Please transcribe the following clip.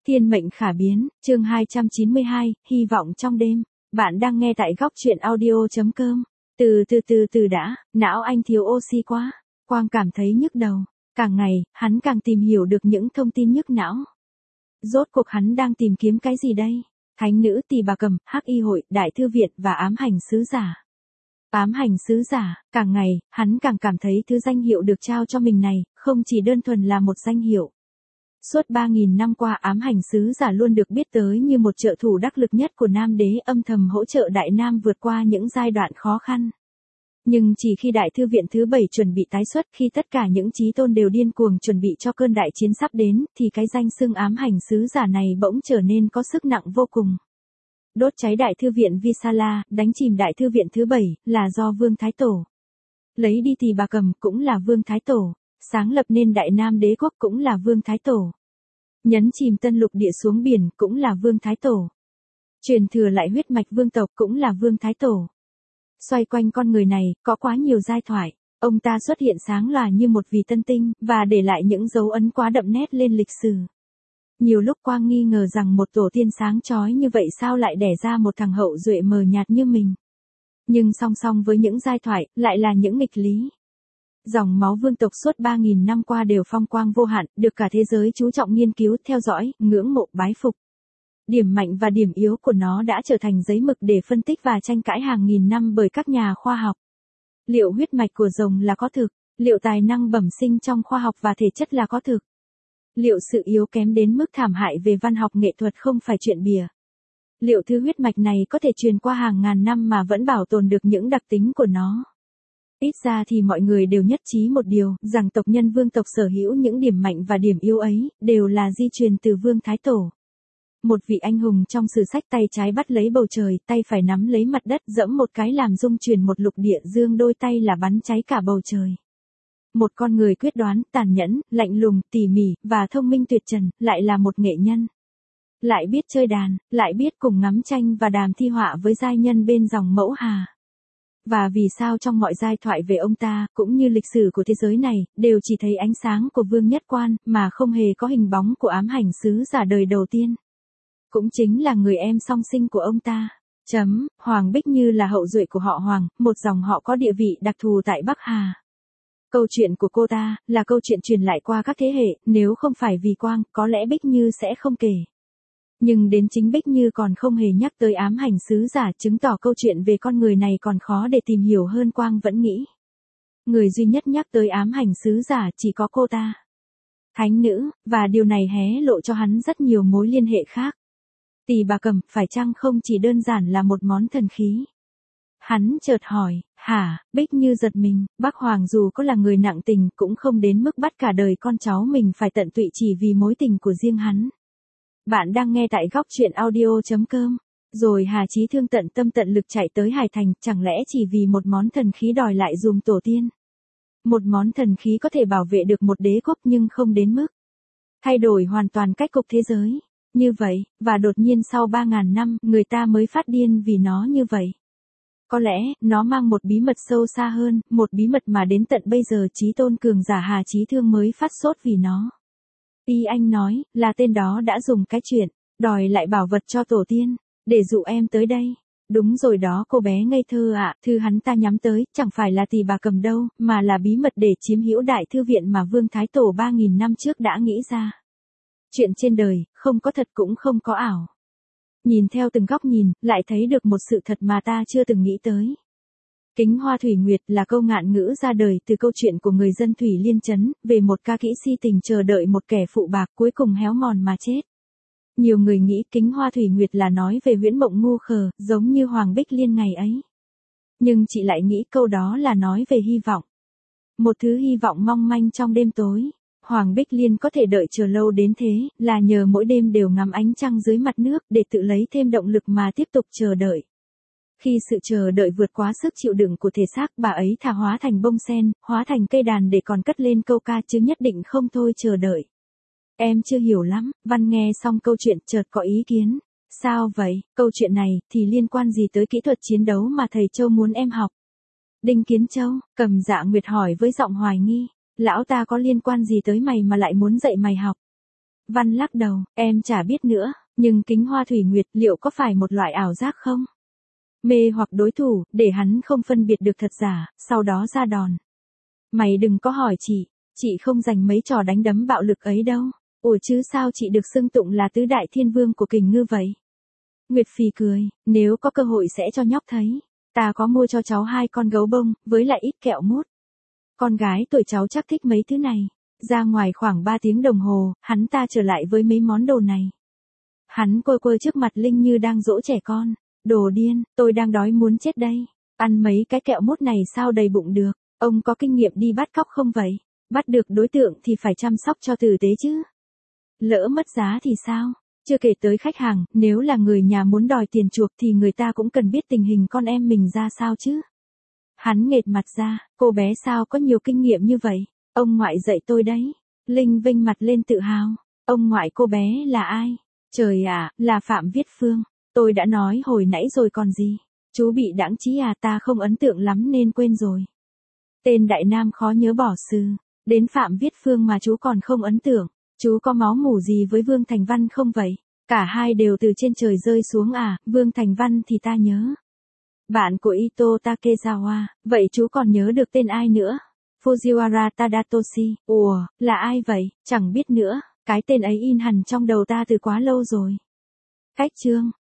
Thiên mệnh khả biến, chương 292, hy vọng trong đêm. Bạn đang nghe tại góc truyện audio.com. Từ đã, não anh thiếu oxy quá. Quang cảm thấy nhức đầu. Càng ngày, hắn càng tìm hiểu được những thông tin nhức não. Rốt cuộc hắn đang tìm kiếm cái gì đây? Thánh nữ Tỳ Bà Cầm, Hắc Y hội, Đại Thư viện và ám hành sứ giả. Ám hành sứ giả, càng ngày, hắn càng cảm thấy thứ danh hiệu được trao cho mình này, không chỉ đơn thuần là một danh hiệu. Suốt 3.000 năm qua ám hành sứ giả luôn được biết tới như một trợ thủ đắc lực nhất của Nam đế âm thầm hỗ trợ Đại Nam vượt qua những giai đoạn khó khăn. Nhưng chỉ khi Đại Thư viện thứ 7 chuẩn bị tái xuất, khi tất cả những chí tôn đều điên cuồng chuẩn bị cho cơn đại chiến sắp đến, thì cái danh xưng ám hành sứ giả này bỗng trở nên có sức nặng vô cùng. Đốt cháy Đại Thư viện Visala, đánh chìm Đại Thư viện thứ 7, là do Vương Thái Tổ. Lấy đi Tỳ Bà Cầm cũng là Vương Thái Tổ. Sáng lập nên Đại Nam đế quốc cũng là Vương Thái Tổ. Nhấn chìm Tân Lục địa xuống biển cũng là Vương Thái Tổ. Truyền thừa lại huyết mạch vương tộc cũng là Vương Thái Tổ. Xoay quanh con người này, có quá nhiều giai thoại. Ông ta xuất hiện sáng lòa như một vì tân tinh, và để lại những dấu ấn quá đậm nét lên lịch sử. Nhiều lúc Quang nghi ngờ rằng một tổ tiên sáng chói như vậy sao lại đẻ ra một thằng hậu duệ mờ nhạt như mình. Nhưng song song với những giai thoại, lại là những nghịch lý. Dòng máu vương tộc suốt 3.000 năm qua đều phong quang vô hạn, được cả thế giới chú trọng nghiên cứu, theo dõi, ngưỡng mộ, bái phục. Điểm mạnh và điểm yếu của nó đã trở thành giấy mực để phân tích và tranh cãi hàng nghìn năm bởi các nhà khoa học. Liệu huyết mạch của rồng là có thực? Liệu tài năng bẩm sinh trong khoa học và thể chất là có thực? Liệu sự yếu kém đến mức thảm hại về văn học nghệ thuật không phải chuyện bìa? Liệu thứ huyết mạch này có thể truyền qua hàng ngàn năm mà vẫn bảo tồn được những đặc tính của nó? Ít ra thì mọi người đều nhất trí một điều, rằng tộc nhân vương tộc sở hữu những điểm mạnh và điểm yếu ấy, đều là di truyền từ Vương Thái Tổ. Một vị anh hùng trong sử sách, tay trái bắt lấy bầu trời, tay phải nắm lấy mặt đất, giẫm một cái làm rung chuyển một lục địa dương, đôi tay là bắn cháy cả bầu trời. Một con người quyết đoán, tàn nhẫn, lạnh lùng, tỉ mỉ, và thông minh tuyệt trần, lại là một nghệ nhân. Lại biết chơi đàn, lại biết cùng ngắm tranh và đàm thi họa với giai nhân bên dòng Mẫu Hà. Và vì sao trong mọi giai thoại về ông ta, cũng như lịch sử của thế giới này, đều chỉ thấy ánh sáng của Vương Nhất Quan, mà không hề có hình bóng của ám hành sứ giả đời đầu tiên. Cũng chính là người em song sinh của ông ta. Hoàng Bích Như là hậu duệ của họ Hoàng, một dòng họ có địa vị đặc thù tại Bắc Hà. Câu chuyện của cô ta, là câu chuyện truyền lại qua các thế hệ, nếu không phải vì Quang, có lẽ Bích Như sẽ không kể. Nhưng đến chính Bích Như còn không hề nhắc tới ám hành sứ giả, chứng tỏ câu chuyện về con người này còn khó để tìm hiểu hơn Quang vẫn nghĩ. Người duy nhất nhắc tới ám hành sứ giả chỉ có cô ta. Thánh nữ, và điều này hé lộ cho hắn rất nhiều mối liên hệ khác. Tỳ Bà Cầm, phải chăng không chỉ đơn giản là một món thần khí? Hắn chợt hỏi, hả? Bích Như giật mình, bác Hoàng dù có là người nặng tình cũng không đến mức bắt cả đời con cháu mình phải tận tụy chỉ vì mối tình của riêng hắn. Bạn đang nghe tại góc truyện audio.com. Rồi Hà Chí Thương tận tâm tận lực chạy tới Hải Thành, chẳng lẽ chỉ vì một món thần khí đòi lại dùm tổ tiên? Một món thần khí có thể bảo vệ được một đế quốc nhưng không đến mức thay đổi hoàn toàn cách cục thế giới. Như vậy, và đột nhiên sau 3.000 năm, người ta mới phát điên vì nó như vậy. Có lẽ, nó mang một bí mật sâu xa hơn, một bí mật mà đến tận bây giờ chí tôn cường giả Hà Chí Thương mới phát sốt vì nó. Y anh nói, là tên đó đã dùng cái chuyện, đòi lại bảo vật cho tổ tiên, để dụ em tới đây. Đúng rồi đó cô bé ngây thơ ạ, thư hắn ta nhắm tới, chẳng phải là Tỳ Bà Cầm đâu, mà là bí mật để chiếm hữu Đại Thư viện mà Vương Thái Tổ 3.000 năm trước đã nghĩ ra. Chuyện trên đời, không có thật cũng không có ảo. Nhìn theo từng góc nhìn, lại thấy được một sự thật mà ta chưa từng nghĩ tới. Kính Hoa Thủy Nguyệt là câu ngạn ngữ ra đời từ câu chuyện của người dân Thủy Liên Trấn, về một ca kỹ si tình chờ đợi một kẻ phụ bạc cuối cùng héo mòn mà chết. Nhiều người nghĩ Kính Hoa Thủy Nguyệt là nói về huyễn mộng ngu khờ, giống như Hoàng Bích Liên ngày ấy. Nhưng chị lại nghĩ câu đó là nói về hy vọng. Một thứ hy vọng mong manh trong đêm tối. Hoàng Bích Liên có thể đợi chờ lâu đến thế, là nhờ mỗi đêm đều ngắm ánh trăng dưới mặt nước để tự lấy thêm động lực mà tiếp tục chờ đợi. Khi sự chờ đợi vượt quá sức chịu đựng của thể xác, bà ấy thà hóa thành bông sen, hóa thành cây đàn để còn cất lên câu ca chứ nhất định không thôi chờ đợi. Em chưa hiểu lắm, Văn nghe xong câu chuyện chợt có ý kiến. Sao vậy, câu chuyện này thì liên quan gì tới kỹ thuật chiến đấu mà thầy Châu muốn em học? Đinh Kiến Châu, Cầm Dạ Nguyệt hỏi với giọng hoài nghi. Lão ta có liên quan gì tới mày mà lại muốn dạy mày học? Văn lắc đầu, em chả biết nữa, nhưng kính hoa thủy nguyệt liệu có phải một loại ảo giác không? Mê hoặc đối thủ, để hắn không phân biệt được thật giả, sau đó ra đòn. Mày đừng có hỏi chị không dành mấy trò đánh đấm bạo lực ấy đâu. Ủa chứ sao chị được xưng tụng là tứ đại thiên vương của kình ngư vậy? Nguyệt phì cười, nếu có cơ hội sẽ cho nhóc thấy. Ta có mua cho cháu 2 con gấu bông, với lại ít kẹo mút. Con gái tuổi cháu chắc thích mấy thứ này. Ra ngoài khoảng 3 tiếng đồng hồ, hắn ta trở lại với mấy món đồ này. Hắn quơ quơ trước mặt Linh như đang dỗ trẻ con. Đồ điên, tôi đang đói muốn chết đây. Ăn mấy cái kẹo mút này sao đầy bụng được. Ông có kinh nghiệm đi bắt cóc không vậy? Bắt được đối tượng thì phải chăm sóc cho tử tế chứ. Lỡ mất giá thì sao? Chưa kể tới khách hàng, nếu là người nhà muốn đòi tiền chuộc thì người ta cũng cần biết tình hình con em mình ra sao chứ. Hắn nghệt mặt ra, cô bé sao có nhiều kinh nghiệm như vậy? Ông ngoại dạy tôi đấy. Linh vinh mặt lên tự hào. Ông ngoại cô bé là ai? Trời ạ, là Phạm Viết Phương. Tôi đã nói hồi nãy rồi còn gì. Chú bị đãng trí à, ta không ấn tượng lắm nên quên rồi. Tên đại nam khó nhớ bỏ sư. Đến Phạm Viết Phương mà chú còn không ấn tượng. Chú có máu mủ gì với Vương Thành Văn không vậy? Cả hai đều từ trên trời rơi xuống à, Vương Thành Văn thì ta nhớ. Bạn của Ito Takezawa, vậy chú còn nhớ được tên ai nữa? Fujiwara Tadatoshi, ủa, là ai vậy? Chẳng biết nữa, cái tên ấy in hẳn trong đầu ta từ quá lâu rồi. Cách chương